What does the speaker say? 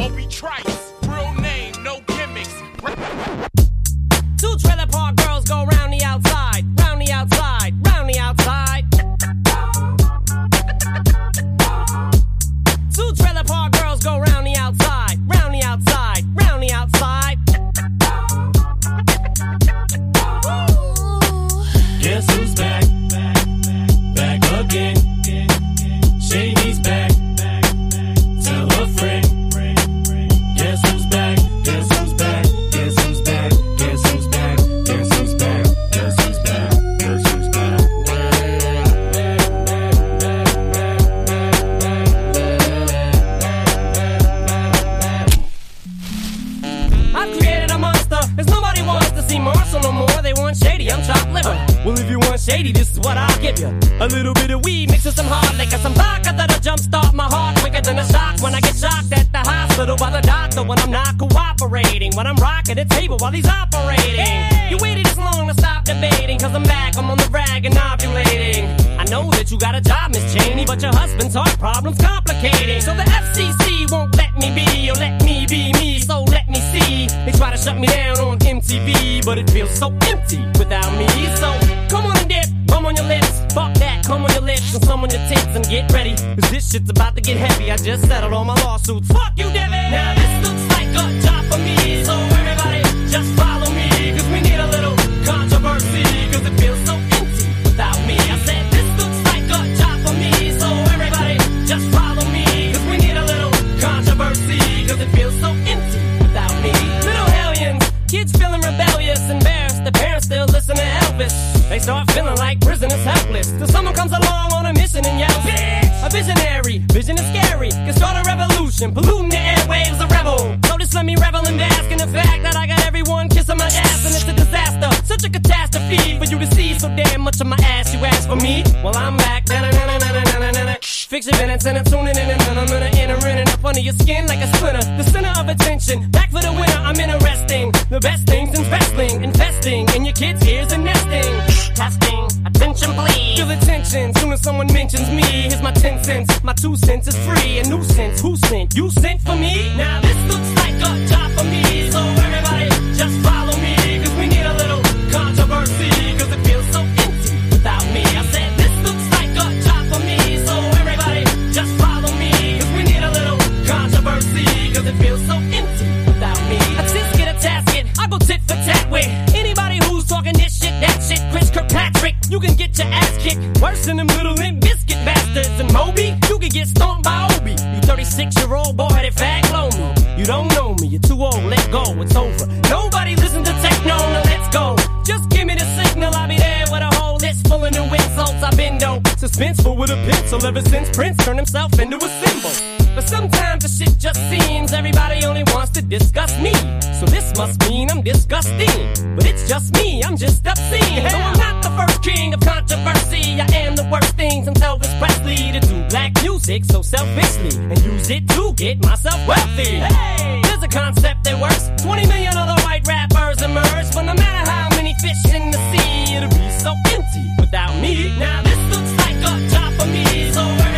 Obi Trice, real name, no gimmicks. Two trailer park girls go round the outside, round the outside, round the outside. Two trailer park girls go round the outside, round the outside, round the outside. Guess who's back? Back again. Shady's back. Tell a friend. Guess who's back? Guess who's back? Guess who's back? Guess who's back? Guess who's back? Guess who's back? Guess who's back? I've created a monster, cause nobody wants to see Marshall no more. They want Shady, I'm chopped liver. Well, if you want Shady, this is what I'll give you. A little bit of weed mixed with some hard liquor, some vodka that'll jumpstart my heart quicker than a shock when I get shocked at the hospital by the doctor when I'm not cooperating, when I'm rocking the table while he's operating. Hey! You waited this long to stop debating, cause I'm back, I'm on the rag and ovulating. I know that you got a job, Miss Cheney, but your husband's heart problem's complicating. So the FCC won't let me be, or let me be me, so let me see. They try to shut me down on MTV, but it feels so empty without me. So come on and dip, bum on your lips, fuck that, come on your lips and some on your tits and get ready, cause this shit's about to get heavy. I just settled all my lawsuits, fuck you, Debbie. Now this looks like a job for me, so everybody just follow me, cause we need a little controversy, cause it feels so empty without me. I said this looks like a job for me, so everybody just follow me, cause we need a little controversy, cause it feels so empty without me. Little hellions, kids feeling rebellious, embarrassed, the parents still listen to Elvis. They start feeling like prisoners helpless, till someone comes along on a mission and yells, bitch! A visionary, vision is scary, can start a revolution, polluting the airwaves, a rebel. So just let me revel and bask in the fact that I got everyone kissing my ass, and it's a disaster, such a catastrophe for you to see so damn much of my ass. You ask for me, well I'm back. Fix your minutes and I'm tuning in, and I'm gonna enter in and up under your skin like a splinter. The center of attention, back for the winner. I'm interesting, the best things in wrestling, investing in your kids' ears and nesting. Testing, attention please. Feel the tension, soon as someone mentions me. Here's my 10 cents, my 2 cents is free. A nuisance, who sent? You sent for me? Now this looks like a job for me, so everybody just follow me, cause we need a little controversy, cause it feels so empty without me. I said this looks like a job for me, so everybody just follow me, cause we need a little controversy, cause it feels so empty without me. A tisket, a tasket, I go tit for tat with anybody who's talking this shit, that shit. Chris Kirkpatrick, you can get your ass kicked worse than them little Limp Biscuit bastards. And Moby, you can get stomped by Obi. You 36-year-old boy that fag blow me. You don't know me, you're too old, let go, it's over. Nobody listen to techno, now let's go. Just give me the signal, I'll be there with a whole list full of new insults. I've been dope, suspenseful with a pencil ever since Prince turned himself into a symbol. But sometimes the shit just seems everybody only wants to discuss me. So this must mean I'm disgusting. But it's just me, I'm just obscene. So I'm not the first king of controversy. I am the worst thing since Elvis Presley to do black music so selfishly and use it to get myself wealthy. Hey, there's a concept that works. 20 million other white rappers emerge, but no matter how many fish in the sea, it'll be so empty without me. Now this looks like a job for me, so